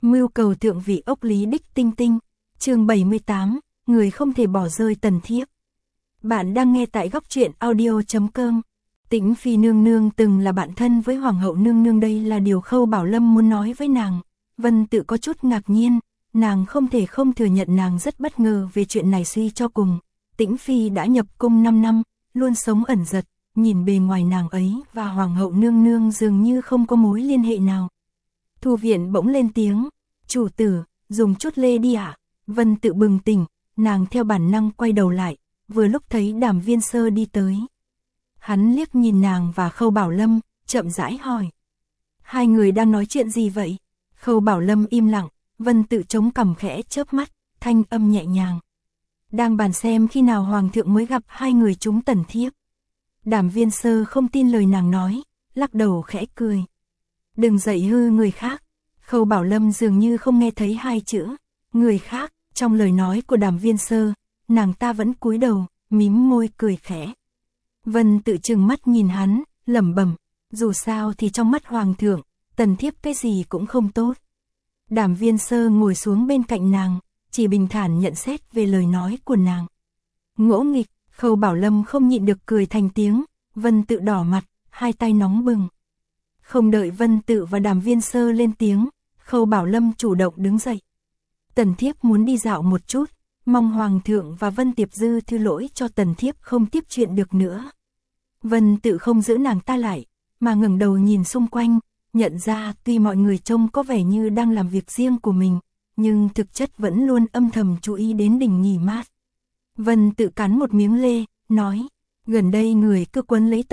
Mưu cầu thượng vị ốc Lý Đích Tinh Tinh, chương 78, người không thể bỏ rơi Tần Thiếp. Bạn đang nghe tại góc truyện audio.com. Tĩnh Phi nương nương từng là bạn thân với Hoàng hậu nương nương, đây là điều Khâu Bảo Lâm muốn nói với nàng. Vân Tự có chút ngạc nhiên, nàng không thể không thừa nhận nàng rất bất ngờ về chuyện này. Suy cho cùng, Tĩnh Phi đã nhập cung 5 năm, luôn sống ẩn giật, nhìn bề ngoài nàng ấy và Hoàng hậu nương nương dường như không có mối liên hệ nào. Thu Viện bỗng lên tiếng, chủ tử, dùng chút lê đi ạ. Vân Tự bừng tỉnh, nàng theo bản năng quay đầu lại, vừa lúc thấy Đàm Viên Sơ đi tới. Hắn liếc nhìn nàng và Khâu Bảo Lâm, chậm rãi hỏi. Hai người đang nói chuyện gì vậy? Khâu Bảo Lâm im lặng, Vân Tự chống cằm khẽ chớp mắt, thanh âm nhẹ nhàng. Đang bàn xem khi nào Hoàng thượng mới gặp hai người chúng Tần Thiếp. Đàm Viên Sơ không tin lời nàng nói, lắc đầu khẽ cười. Đừng dạy hư người khác. Khâu Bảo Lâm dường như không nghe thấy hai chữ người khác trong lời nói của Đàm Viên Sơ, nàng ta vẫn cúi đầu, mím môi cười khẽ. Vân Tự trừng mắt nhìn hắn, lẩm bẩm, dù sao thì trong mắt Hoàng thượng, Tần Thiếp cái gì cũng không tốt. Đàm Viên Sơ ngồi xuống bên cạnh nàng, chỉ bình thản nhận xét về lời nói của nàng. Ngỗ nghịch. Khâu Bảo Lâm không nhịn được cười thành tiếng, Vân Tự đỏ mặt, hai tay nóng bừng. Không đợi Vân Tự và Đàm Viên Sơ lên tiếng, Khâu Bảo Lâm chủ động đứng dậy. Tần Thiếp muốn đi dạo một chút, mong Hoàng thượng và Vân Tiệp Dư thứ lỗi cho Tần Thiếp không tiếp chuyện được nữa. Vân Tự không giữ nàng ta lại, mà ngẩng đầu nhìn xung quanh, nhận ra tuy mọi người trông có vẻ như đang làm việc riêng của mình, nhưng thực chất vẫn luôn âm thầm chú ý đến đình nghỉ mát. Vân Tự cắn một miếng lê, nói, gần đây người cứ quấn lấy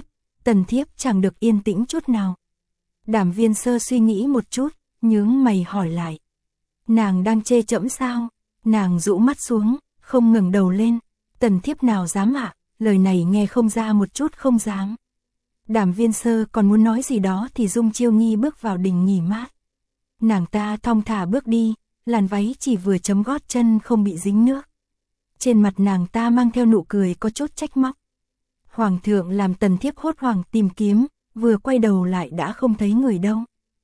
Tần Thiếp chẳng được yên tĩnh chút nào. Đàm Viên Sơ suy nghĩ một chút, nhướng mày hỏi lại. Nàng đang chê trẫm sao? Nàng rũ mắt xuống, không ngẩng đầu lên. Tần Thiếp nào dám ạ? Lời này nghe không ra một chút không dám. Đàm Viên Sơ còn muốn nói gì đó thì Dung Chiêu Nghi bước vào đình nghỉ mát. Nàng ta thong thả bước đi, làn váy chỉ vừa chấm gót chân không bị dính nước. Trên mặt nàng ta mang theo nụ cười có chút trách móc. Hoàng thượng làm Tần Thiếp hốt hoảng tìm kiếm, vừa quay đầu lại đã không thấy người đâu.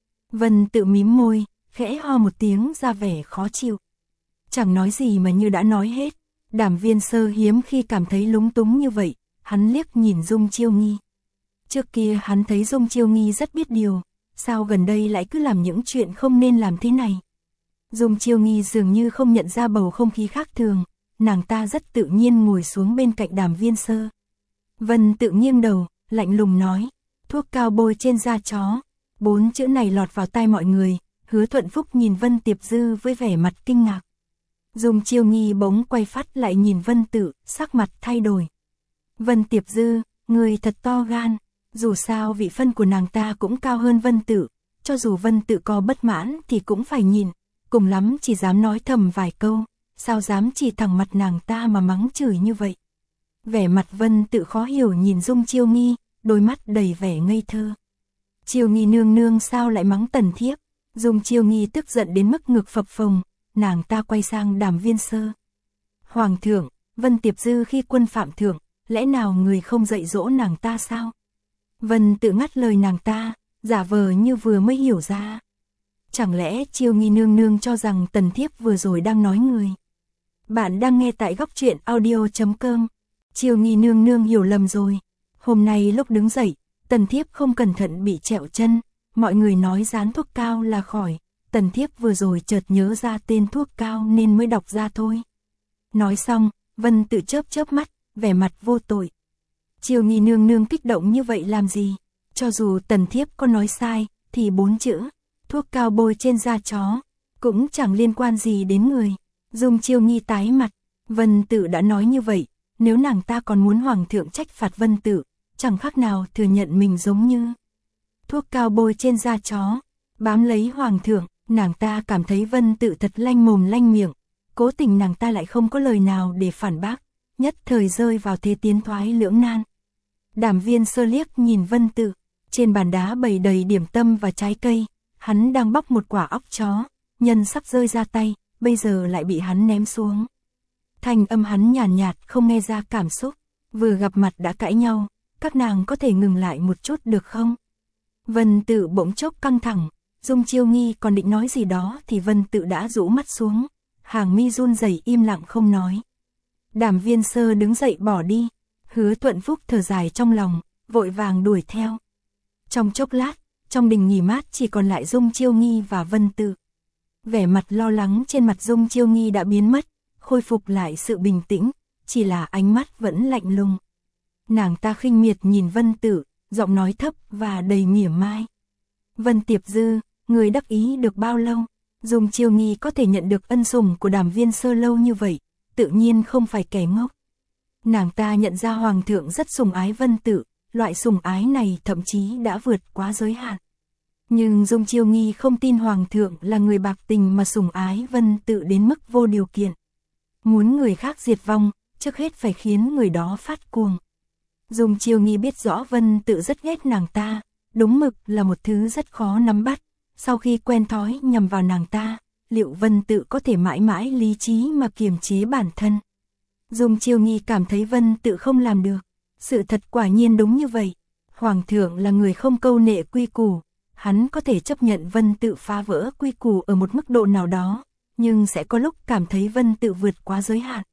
Vân Tự mím môi, khẽ ho một tiếng ra vẻ khó chịu. Chẳng nói gì mà như đã nói hết. Đàm Viên Sơ hiếm khi cảm thấy lúng túng như vậy, hắn liếc nhìn Dung Chiêu Nghi. Trước kia hắn thấy Dung Chiêu Nghi rất biết điều, sao gần đây lại cứ làm những chuyện không nên làm thế này. Dung Chiêu Nghi dường như không nhận ra bầu không khí khác thường, nàng ta rất tự nhiên ngồi xuống bên cạnh Đàm Viên Sơ. Vân Tự nghiêng đầu, lạnh lùng nói, thuốc cao bôi trên da chó. 4 chữ này lọt vào tai mọi người, Hứa Thuận Phúc nhìn Vân Tiệp Dư với vẻ mặt kinh ngạc. Dung Chiêu Nghi bỗng quay phát lại nhìn Vân Tự, sắc mặt thay đổi. Vân Tiệp Dư, người thật to gan, dù sao vị phân của nàng ta cũng cao hơn Vân Tự, cho dù Vân Tự có bất mãn thì cũng phải nhìn, cùng lắm chỉ dám nói thầm vài câu, sao dám chỉ thẳng mặt nàng ta mà mắng chửi như vậy. Vẻ mặt Vân Tự khó hiểu nhìn Dung Chiêu Nghi, đôi mắt đầy vẻ ngây thơ. Chiêu Nghi nương nương sao lại mắng Tần Thiếp? Dung Chiêu Nghi tức giận đến mức ngực phập phồng, nàng ta quay sang Đàm Viên Sơ. Hoàng thượng, Vân Tiệp Dư khi quân phạm thượng, lẽ nào người không dạy dỗ nàng ta sao? Vân Tự ngắt lời nàng ta, giả vờ như vừa mới hiểu ra. Chẳng lẽ Chiêu Nghi nương nương cho rằng Tần Thiếp vừa rồi đang nói người? Bạn đang nghe tại góc truyện audio.com. Chiêu Nghi nương nương hiểu lầm rồi. Hôm nay lúc đứng dậy, Tần Thiếp không cẩn thận bị trẹo chân, mọi người nói dán thuốc cao là khỏi, Tần Thiếp vừa rồi chợt nhớ ra tên thuốc cao nên mới đọc ra thôi. Nói xong, Vân Tự chớp mắt, vẻ mặt vô tội. Chiêu Nghi nương nương kích động như vậy làm gì? Cho dù Tần Thiếp có nói sai, thì 4 chữ, thuốc cao bôi trên da chó, cũng chẳng liên quan gì đến người. Dung Chiêu Nghi tái mặt, Vân Tự đã nói như vậy, nếu nàng ta còn muốn Hoàng thượng trách phạt Vân Tự, chẳng khác nào thừa nhận mình giống như thuốc cao bôi trên da chó. Bám lấy Hoàng thượng, nàng ta cảm thấy Vân Tự thật lanh mồm lanh miệng, cố tình nàng ta lại không có lời nào để phản bác, nhất thời rơi vào thế tiến thoái lưỡng nan. Đàm Viên Sơ liếc nhìn Vân Tự, trên bàn đá bày đầy điểm tâm và trái cây, hắn đang bóc một quả óc chó, nhân sắp rơi ra tay, bây giờ lại bị hắn ném xuống. Thanh âm hắn nhàn nhạt không nghe ra cảm xúc, vừa gặp mặt đã cãi nhau, các nàng có thể ngừng lại một chút được không? Vân Tự bỗng chốc căng thẳng, Dung Chiêu Nghi còn định nói gì đó thì Vân Tự đã rũ mắt xuống, hàng mi run rẩy im lặng không nói. Đàm Viên Sơ đứng dậy bỏ đi, Hứa Thuận Phúc thở dài trong lòng, vội vàng đuổi theo. Trong chốc lát, trong đình nghỉ mát chỉ còn lại Dung Chiêu Nghi và Vân Tự. Vẻ mặt lo lắng trên mặt Dung Chiêu Nghi đã biến mất, khôi phục lại sự bình tĩnh, chỉ là ánh mắt vẫn lạnh lùng. Nàng ta khinh miệt nhìn Vân Tự, giọng nói thấp và đầy mỉa mai. Vân Tiệp Dư, người đắc ý được bao lâu? Dung Chiêu Nghi có thể nhận được ân sủng của Đàm Viên Sơ lâu như vậy, tự nhiên không phải kẻ ngốc. Nàng ta nhận ra Hoàng thượng rất sủng ái Vân Tự, loại sủng ái này thậm chí đã vượt quá giới hạn. Nhưng Dung Chiêu Nghi không tin Hoàng thượng là người bạc tình mà sủng ái Vân Tự đến mức vô điều kiện. Muốn người khác diệt vong, trước hết phải khiến người đó phát cuồng. Dung Chiêu Nghi biết rõ Vân Tự rất ghét nàng ta, đúng mực là một thứ rất khó nắm bắt. Sau khi quen thói nhằm vào nàng ta, liệu Vân Tự có thể mãi mãi lý trí mà kiềm chế bản thân? Dung Chiêu Nghi cảm thấy Vân Tự không làm được. Sự thật quả nhiên đúng như vậy. Hoàng thượng là người không câu nệ quy củ. Hắn có thể chấp nhận Vân Tự phá vỡ quy củ ở một mức độ nào đó, nhưng sẽ có lúc cảm thấy Vân Tự vượt quá giới hạn.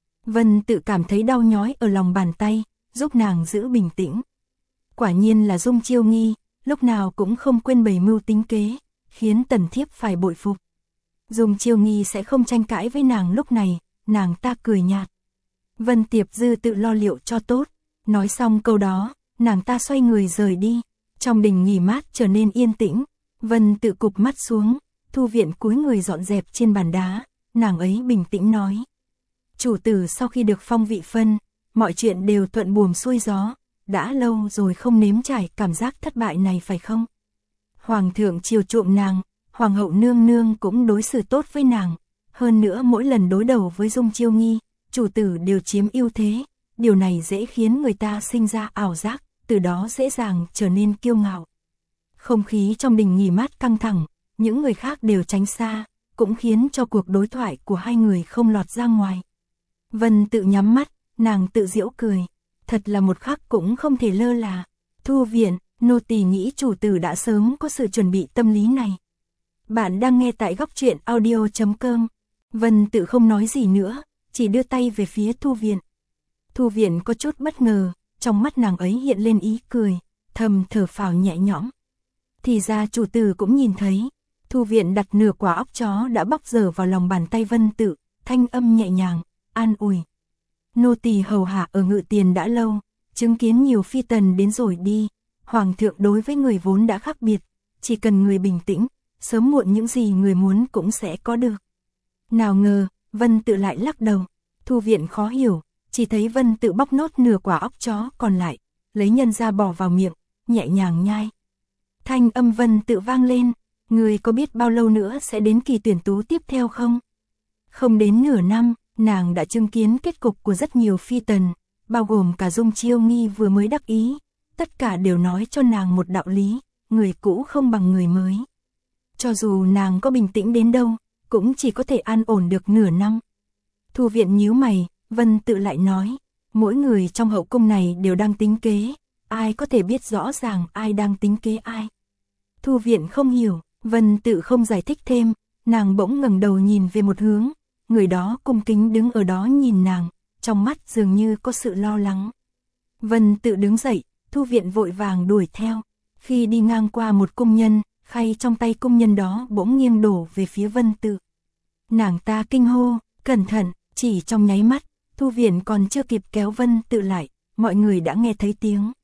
Vân Tự cảm thấy đau nhói ở lòng bàn tay, giúp nàng giữ bình tĩnh. Quả nhiên là Dung Chiêu Nghi, lúc nào cũng không quên bày mưu tính kế, khiến Tần Thiếp phải bội phục. Dung Chiêu Nghi sẽ không tranh cãi với nàng lúc này, nàng ta cười nhạt. Vân Tiệp Dư tự lo liệu cho tốt. Nói xong câu đó, nàng ta xoay người rời đi. Trong đình nghỉ mát trở nên yên tĩnh, Vân Tự cụp mắt xuống, Thu Viện cúi người dọn dẹp trên bàn đá, nàng ấy bình tĩnh nói. Chủ tử sau khi được phong vị phân, mọi chuyện đều thuận buồm xuôi gió, đã lâu rồi không nếm trải cảm giác thất bại này phải không? Hoàng thượng chiều chuộng nàng, Hoàng hậu nương nương cũng đối xử tốt với nàng, hơn nữa mỗi lần đối đầu với Dung Chiêu Nghi, chủ tử đều chiếm ưu thế, điều này dễ khiến người ta sinh ra ảo giác, từ đó dễ dàng trở nên kiêu ngạo. Không khí trong đình nghỉ mát căng thẳng, những người khác đều tránh xa, cũng khiến cho cuộc đối thoại của hai người không lọt ra ngoài. Vân Tự nhắm mắt, nàng tự giễu cười, thật là một khắc cũng không thể lơ là. Thu Viện, nô tỳ nghĩ chủ tử đã sớm có sự chuẩn bị tâm lý này. Bạn đang nghe tại góc truyện audio.com. Vân Tự không nói gì nữa, chỉ đưa tay về phía Thu Viện. Thu Viện có chút bất ngờ, trong mắt nàng ấy hiện lên ý cười, thầm thở phào nhẹ nhõm. Thì ra chủ tử cũng nhìn thấy. Thu Viện đặt nửa quả óc chó đã bóc dở vào lòng bàn tay Vân Tự, thanh âm nhẹ nhàng, an ủi. Nô tỳ hầu hạ ở Ngự Tiền đã lâu, chứng kiến nhiều phi tần đến rồi đi. Hoàng thượng đối với người vốn đã khác biệt, chỉ cần người bình tĩnh, sớm muộn những gì người muốn cũng sẽ có được. Nào ngờ, Vân Tự lại lắc đầu. Thu Viện khó hiểu, chỉ thấy Vân Tự bóc nốt nửa quả óc chó còn lại, lấy nhân ra bỏ vào miệng, nhẹ nhàng nhai. Thanh âm Vân Tự vang lên, người có biết bao lâu nữa sẽ đến kỳ tuyển tú tiếp theo không? Không đến nửa năm, nàng đã chứng kiến kết cục của rất nhiều phi tần, bao gồm cả Dung Chiêu Nghi vừa mới đắc ý, tất cả đều nói cho nàng một đạo lý, người cũ không bằng người mới. Cho dù nàng có bình tĩnh đến đâu, cũng chỉ có thể an ổn được nửa năm. Thu Viện nhíu mày, Vân Tự lại nói, mỗi người trong hậu cung này đều đang tính kế, ai có thể biết rõ ràng ai đang tính kế ai. Thu Viện không hiểu, Vân Tự không giải thích thêm, nàng bỗng ngẩng đầu nhìn về một hướng, người đó cung kính đứng ở đó nhìn nàng, trong mắt dường như có sự lo lắng. Vân Tự đứng dậy, Thu Viện vội vàng đuổi theo, khi đi ngang qua một cung nhân, khay trong tay cung nhân đó bỗng nghiêng đổ về phía Vân Tự. Nàng ta kinh hô, cẩn thận, chỉ trong nháy mắt, Thu Viện còn chưa kịp kéo Vân Tự lại, mọi người đã nghe thấy tiếng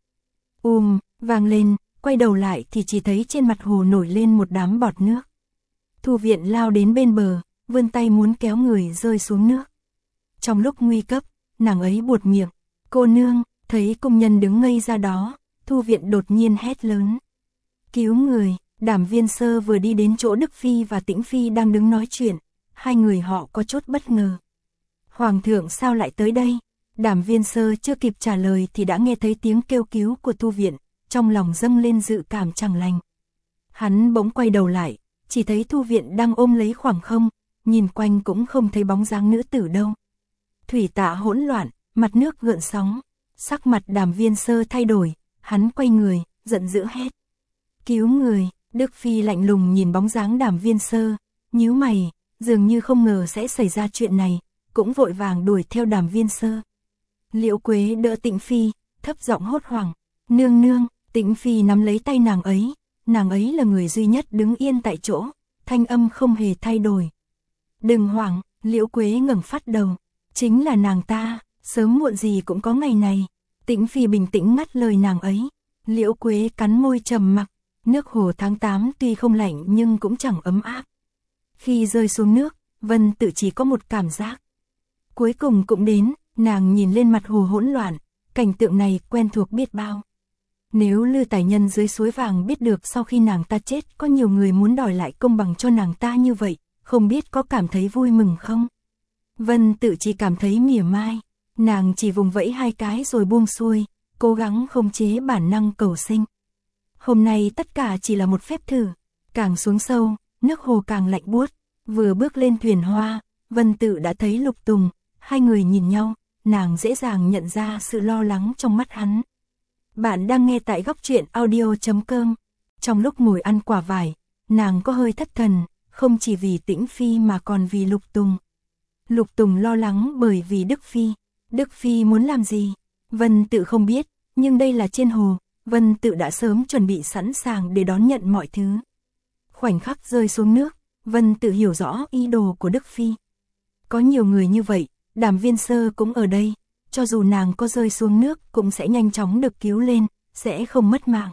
vang lên, quay đầu lại thì chỉ thấy trên mặt hồ nổi lên một đám bọt nước. Thu Viện lao đến bên bờ, vươn tay muốn kéo người rơi xuống nước. Trong lúc nguy cấp, nàng ấy buột miệng, cô nương, thấy cung nhân đứng ngây ra đó, Thu Viện đột nhiên hét lớn. Cứu người, Đàm Viên Sơ vừa đi đến chỗ Đức Phi và Tĩnh Phi đang đứng nói chuyện, hai người họ có chút bất ngờ. Hoàng thượng sao lại tới đây? Đàm Viên Sơ chưa kịp trả lời thì đã nghe thấy tiếng kêu cứu của Thu Viện, trong lòng dâng lên dự cảm chẳng lành. Hắn bỗng quay đầu lại, chỉ thấy Thu Viện đang ôm lấy khoảng không, nhìn quanh cũng không thấy bóng dáng nữ tử đâu. Thủy tạ hỗn loạn, mặt nước gợn sóng, sắc mặt Đàm Viên Sơ thay đổi, hắn quay người, giận dữ hét. Cứu người, Đức Phi lạnh lùng nhìn bóng dáng Đàm Viên Sơ, nhíu mày, dường như không ngờ sẽ xảy ra chuyện này, cũng vội vàng đuổi theo Đàm Viên Sơ. Liễu Quế đỡ Tĩnh Phi, thấp giọng hốt hoảng, nương nương. Tĩnh Phi nắm lấy tay nàng ấy là người duy nhất đứng yên tại chỗ, thanh âm không hề thay đổi. Đừng hoảng, Liễu Quế ngẩng phát đầu, chính là nàng ta, sớm muộn gì cũng có ngày này. Tĩnh Phi bình tĩnh ngắt lời nàng ấy. Liễu Quế cắn môi trầm mặc, nước hồ tháng 8 tuy không lạnh nhưng cũng chẳng ấm áp. Khi rơi xuống nước, Vân Tự chỉ có một cảm giác. Cuối cùng cũng đến, nàng nhìn lên mặt hồ hỗn loạn, cảnh tượng này quen thuộc biết bao. Nếu Lư Tài Nhân dưới suối vàng biết được sau khi nàng ta chết có nhiều người muốn đòi lại công bằng cho nàng ta như vậy, không biết có cảm thấy vui mừng không? Vân Tự chỉ cảm thấy mỉa mai, nàng chỉ vùng vẫy hai cái rồi buông xuôi, cố gắng khống chế bản năng cầu sinh. Hôm nay tất cả chỉ là một phép thử, càng xuống sâu, nước hồ càng lạnh buốt, vừa bước lên thuyền hoa, Vân Tự đã thấy Lục Tùng, hai người nhìn nhau, nàng dễ dàng nhận ra sự lo lắng trong mắt hắn. Bạn đang nghe tại góc truyện audio.com. Trong lúc ngồi ăn quả vải, nàng có hơi thất thần, không chỉ vì Tĩnh Phi mà còn vì Lục Tùng. Lục Tùng lo lắng bởi vì Đức Phi. Đức Phi muốn làm gì? Vân Tự không biết, nhưng đây là trên hồ, Vân Tự đã sớm chuẩn bị sẵn sàng để đón nhận mọi thứ. Khoảnh khắc rơi xuống nước, Vân Tự hiểu rõ ý đồ của Đức Phi. Có nhiều người như vậy, Đàm Viên Sơ cũng ở đây, cho dù nàng có rơi xuống nước cũng sẽ nhanh chóng được cứu lên, sẽ không mất mạng.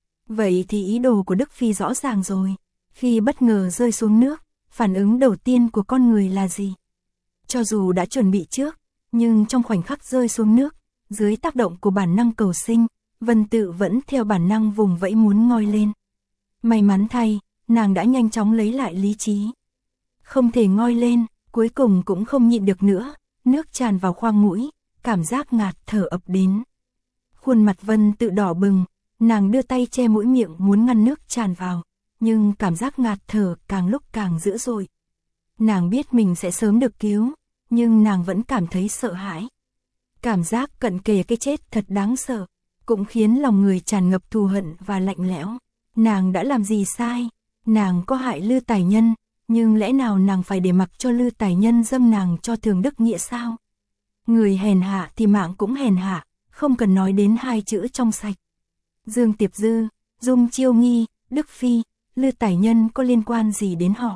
Vậy thì ý đồ của Đức Phi rõ ràng rồi. Khi bất ngờ rơi xuống nước, phản ứng đầu tiên của con người là gì? Cho dù đã chuẩn bị trước, nhưng trong khoảnh khắc rơi xuống nước, dưới tác động của bản năng cầu sinh, Vân Tự vẫn theo bản năng vùng vẫy muốn ngoi lên. May mắn thay, nàng đã nhanh chóng lấy lại lý trí. Không thể ngoi lên, cuối cùng cũng không nhịn được nữa, nước tràn vào khoang mũi, cảm giác ngạt thở ập đến. Khuôn mặt Vân Tự đỏ bừng, nàng đưa tay che mũi miệng muốn ngăn nước tràn vào, nhưng cảm giác ngạt thở càng lúc càng dữ dội. Nàng biết mình sẽ sớm được cứu, nhưng nàng vẫn cảm thấy sợ hãi. Cảm giác cận kề cái chết thật đáng sợ, cũng khiến lòng người tràn ngập thù hận và lạnh lẽo. Nàng đã làm gì sai? Nàng có hại Lư Tài Nhân, nhưng lẽ nào nàng phải để mặc cho Lư Tài Nhân dâng nàng cho Thường Đức Nghĩa sao? Người hèn hạ thì mạng cũng hèn hạ, không cần nói đến hai chữ trong sạch. Dương Tiệp Dư, Dung Chiêu Nghi, Đức Phi, Lư Tài Nhân có liên quan gì đến họ?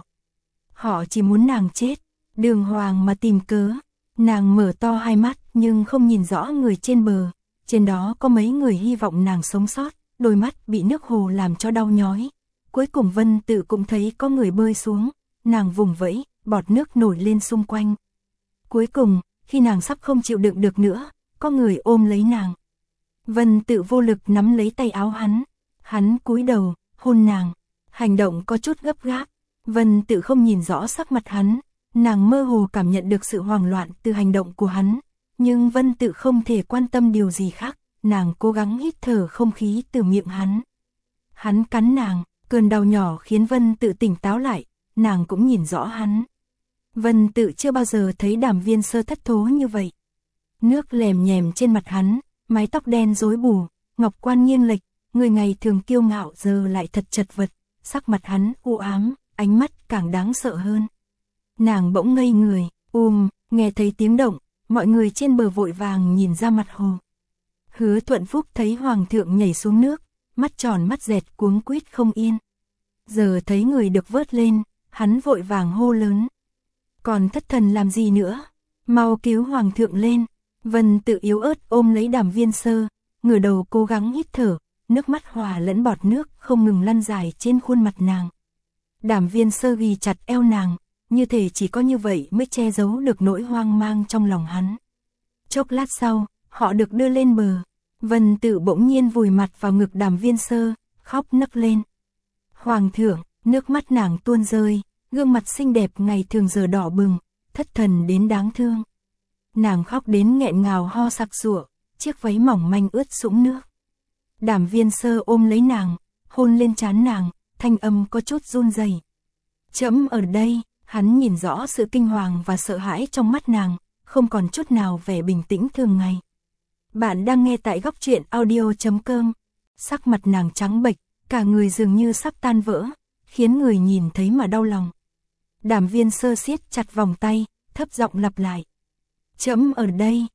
Họ chỉ muốn nàng chết, đường hoàng mà tìm cớ. Nàng mở to hai mắt nhưng không nhìn rõ người trên bờ, trên đó có mấy người hy vọng nàng sống sót, đôi mắt bị nước hồ làm cho đau nhói. Cuối cùng Vân Tự cũng thấy có người bơi xuống, nàng vùng vẫy, bọt nước nổi lên xung quanh. Cuối cùng, khi nàng sắp không chịu đựng được nữa, có người ôm lấy nàng. Vân Tự vô lực nắm lấy tay áo hắn cúi đầu, hôn nàng, hành động có chút gấp gáp. Vân Tự không nhìn rõ sắc mặt hắn, nàng mơ hồ cảm nhận được sự hoảng loạn từ hành động của hắn, nhưng Vân Tự không thể quan tâm điều gì khác, nàng cố gắng hít thở không khí từ miệng hắn. Hắn cắn nàng, cơn đau nhỏ khiến Vân Tự tỉnh táo lại, nàng cũng nhìn rõ hắn. Vân Tự chưa bao giờ thấy Đàm Viên Sơ thất thố như vậy. Nước lèm nhèm trên mặt hắn, mái tóc đen rối bù, ngọc quan nghiêng lệch, người ngày thường kiêu ngạo giờ lại thật chật vật, sắc mặt hắn u ám, ánh mắt càng đáng sợ hơn. Nàng bỗng ngây người, nghe thấy tiếng động, mọi người trên bờ vội vàng nhìn ra mặt hồ. Hứa Thuận Phúc thấy hoàng thượng nhảy xuống nước, mắt tròn mắt dẹt cuống quýt không yên. Giờ thấy người được vớt lên, hắn vội vàng hô lớn. Còn thất thần làm gì nữa? Mau cứu hoàng thượng lên. Vân Tự yếu ớt ôm lấy Đàm Viên Sơ, ngửa đầu cố gắng hít thở, nước mắt hòa lẫn bọt nước không ngừng lăn dài trên khuôn mặt nàng. Đàm Viên Sơ ghì chặt eo nàng, như thể chỉ có như vậy mới che giấu được nỗi hoang mang trong lòng hắn. Chốc lát sau, họ được đưa lên bờ. Vân Tự bỗng nhiên vùi mặt vào ngực Đàm Viên Sơ, khóc nấc lên. Hoàng thượng, nước mắt nàng tuôn rơi, gương mặt xinh đẹp ngày thường giờ đỏ bừng, thất thần đến đáng thương. Nàng khóc đến nghẹn ngào ho sặc sụa, chiếc váy mỏng manh ướt sũng nước. Đàm Viên Sơ ôm lấy nàng, hôn lên trán nàng, thanh âm có chút run rẩy. Trẫm ở đây. Hắn nhìn rõ sự kinh hoàng và sợ hãi trong mắt nàng, không còn chút nào vẻ bình tĩnh thường ngày. Bạn đang nghe tại góc truyện audio.com. Sắc mặt nàng trắng bệch, cả người dường như sắp tan vỡ, khiến người nhìn thấy mà đau lòng. Đàm Viên Sơ siết chặt vòng tay, thấp giọng lặp lại. Trẫm ở đây,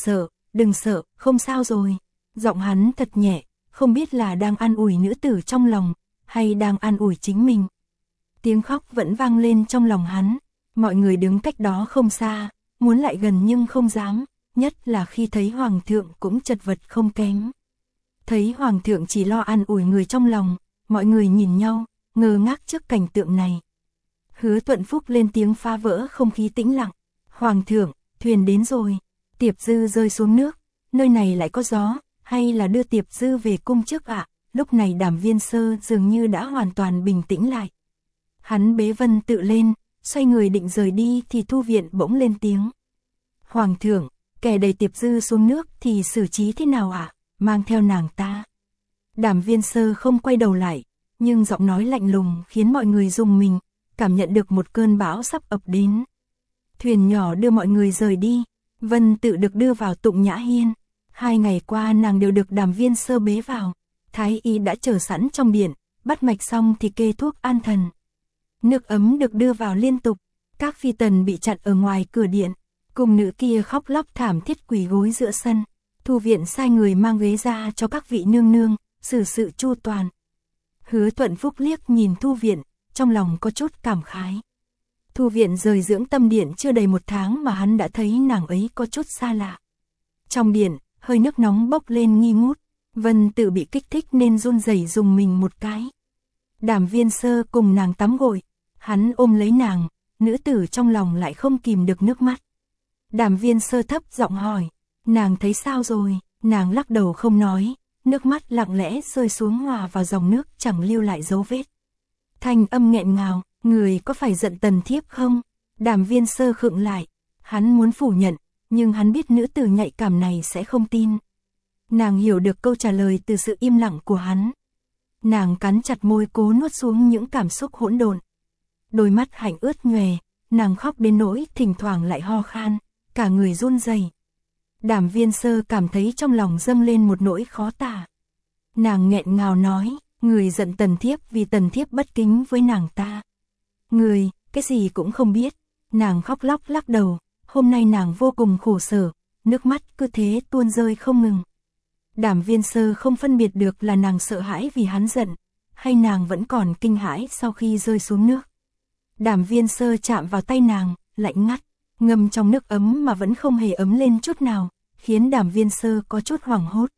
đừng sợ, không sao rồi. Giọng hắn thật nhẹ, không biết là đang an ủi nữ tử trong lòng, hay đang an ủi chính mình. Tiếng khóc vẫn vang lên trong lòng hắn, mọi người đứng cách đó không xa, muốn lại gần nhưng không dám, nhất là khi thấy Hoàng thượng cũng chật vật không kém. Thấy Hoàng thượng chỉ lo an ủi người trong lòng, mọi người nhìn nhau, ngơ ngác trước cảnh tượng này. Hứa Tuận Phúc lên tiếng phá vỡ không khí tĩnh lặng. Hoàng thượng, thuyền đến rồi. Tiệp Dư rơi xuống nước, nơi này lại có gió, hay là đưa Tiệp Dư về cung trước ạ? Lúc này Đàm Viên Sơ dường như đã hoàn toàn bình tĩnh lại. Hắn bế Vân Tự lên, xoay người định rời đi thì Thu Viện bỗng lên tiếng. Hoàng thượng, kẻ đẩy Tiệp Dư xuống nước thì xử trí thế nào ạ? Mang theo nàng ta. Đàm Viên Sơ không quay đầu lại, nhưng giọng nói lạnh lùng khiến mọi người rùng mình, cảm nhận được một cơn bão sắp ập đến. Thuyền nhỏ đưa mọi người rời đi, Vân Tự được đưa vào Tụng Nhã Hiên. 2 ngày qua nàng đều được Đàm Viên Sơ bế vào, Thái y đã chờ sẵn trong điện, bắt mạch xong thì kê thuốc an thần. Nước ấm được đưa vào liên tục, các phi tần bị chặn ở ngoài cửa điện, cùng nữ kia khóc lóc thảm thiết quỳ gối giữa sân. Thu Viện sai người mang ghế ra cho các vị nương nương, xử sự chu toàn. Hứa Tuận Phúc liếc nhìn Thu Viện, trong lòng có chút cảm khái. Thu Viện rời dưỡng tâm điện chưa đầy 1 tháng mà hắn đã thấy nàng ấy có chút xa lạ. Trong điện, hơi nước nóng bốc lên nghi ngút, Vân Tự bị kích thích nên run rẩy dùng mình một cái. Đàm Viên Sơ cùng nàng tắm gội, hắn ôm lấy nàng, nữ tử trong lòng lại không kìm được nước mắt. Đàm Viên Sơ thấp giọng hỏi, nàng thấy sao rồi? Nàng lắc đầu không nói, nước mắt lặng lẽ rơi xuống hòa vào dòng nước chẳng lưu lại dấu vết. Thanh âm nghẹn ngào, người có phải giận Tần thiếp không? Đàm Viên Sơ khựng lại, hắn muốn phủ nhận, nhưng hắn biết nữ tử nhạy cảm này sẽ không tin. Nàng hiểu được câu trả lời từ sự im lặng của hắn. Nàng cắn chặt môi cố nuốt xuống những cảm xúc hỗn độn. Đôi mắt hạnh ướt nhòe, nàng khóc đến nỗi thỉnh thoảng lại ho khan, cả người run rẩy. Đàm Viên Sơ cảm thấy trong lòng dâng lên một nỗi khó tả. Nàng nghẹn ngào nói, người giận Tần thiếp vì Tần thiếp bất kính với nàng ta. Người, cái gì cũng không biết. Nàng khóc lóc lắc đầu, hôm nay nàng vô cùng khổ sở, nước mắt cứ thế tuôn rơi không ngừng. Đàm Viên Sơ không phân biệt được là nàng sợ hãi vì hắn giận, hay nàng vẫn còn kinh hãi sau khi rơi xuống nước. Đàm Viên Sơ chạm vào tay nàng, lạnh ngắt, ngâm trong nước ấm mà vẫn không hề ấm lên chút nào, khiến Đàm Viên Sơ có chút hoảng hốt.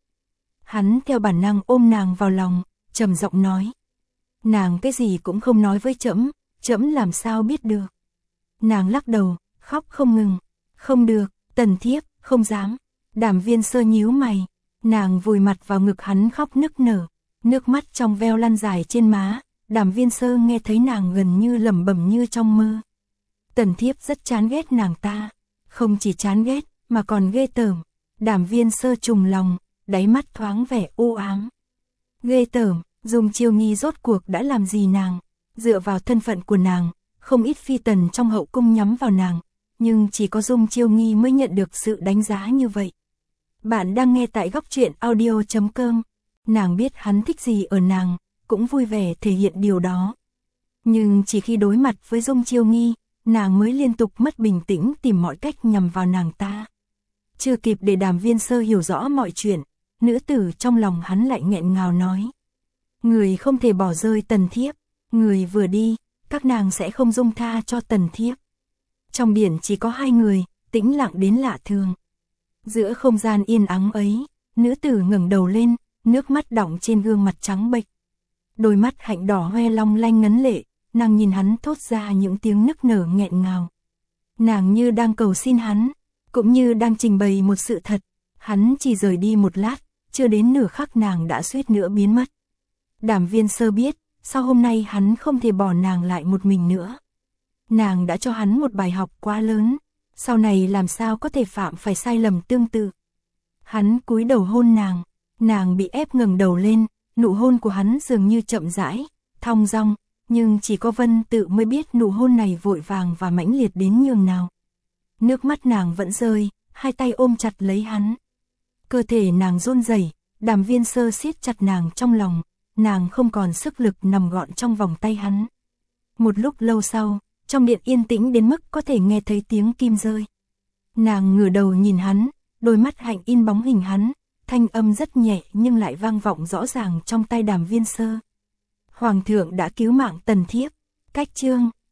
Hắn theo bản năng ôm nàng vào lòng, trầm giọng nói. Nàng cái gì cũng không nói với trẫm, trẫm làm sao biết được. Nàng lắc đầu, khóc không ngừng. Không được, Tần thiếp, không dám. Đàm Viên Sơ nhíu mày, nàng vùi mặt vào ngực hắn khóc nức nở, nước mắt trong veo lăn dài trên má. Đàm Viên Sơ nghe thấy nàng gần như lẩm bẩm như trong mơ. Tần thiếp rất chán ghét nàng ta, không chỉ chán ghét mà còn ghê tởm. Đàm Viên Sơ trùng lòng, đáy mắt thoáng vẻ u ám. Ghê tởm, Dung Chiêu Nghi rốt cuộc đã làm gì nàng? Dựa vào thân phận của nàng, không ít phi tần trong hậu cung nhắm vào nàng, nhưng chỉ có Dung Chiêu Nghi mới nhận được sự đánh giá như vậy. Bạn đang nghe tại Góc Truyện Audio.com. Nàng biết hắn thích gì ở nàng, cũng vui vẻ thể hiện điều đó. Nhưng chỉ khi đối mặt với Dung Chiêu Nghi, nàng mới liên tục mất bình tĩnh tìm mọi cách nhằm vào nàng ta. Chưa kịp để Đàm Viên Sơ hiểu rõ mọi chuyện, nữ tử trong lòng hắn lại nghẹn ngào nói. Người không thể bỏ rơi Tần thiếp, người vừa đi, các nàng sẽ không dung tha cho Tần thiếp. Trong biển chỉ có 2 người, tĩnh lặng đến lạ thường. Giữa không gian yên ắng ấy, nữ tử ngẩng đầu lên, nước mắt đọng trên gương mặt trắng bệch. Đôi mắt hạnh đỏ hoe long lanh ngấn lệ, nàng nhìn hắn thốt ra những tiếng nức nở nghẹn ngào. Nàng như đang cầu xin hắn, cũng như đang trình bày một sự thật. Hắn chỉ rời đi một lát, chưa đến nửa khắc nàng đã suýt nữa biến mất. Đàm Viên Sơ biết, sau hôm nay hắn không thể bỏ nàng lại một mình nữa. Nàng đã cho hắn một bài học quá lớn, sau này làm sao có thể phạm phải sai lầm tương tự. Hắn cúi đầu hôn nàng bị ép ngẩng đầu lên, nụ hôn của hắn dường như chậm rãi, thong dong, nhưng chỉ có Vân Tự mới biết nụ hôn này vội vàng và mãnh liệt đến nhường nào. Nước mắt nàng vẫn rơi, 2 tay ôm chặt lấy hắn. Cơ thể nàng run rẩy, Đàm Viên Sơ siết chặt nàng trong lòng, nàng không còn sức lực nằm gọn trong vòng tay hắn. Một lúc lâu sau, trong điện yên tĩnh đến mức có thể nghe thấy tiếng kim rơi. Nàng ngửa đầu nhìn hắn, đôi mắt hạnh in bóng hình hắn, thanh âm rất nhẹ nhưng lại vang vọng rõ ràng trong tai Đàm Viên Sơ. Hoàng thượng đã cứu mạng Tần thiếp. Cách chương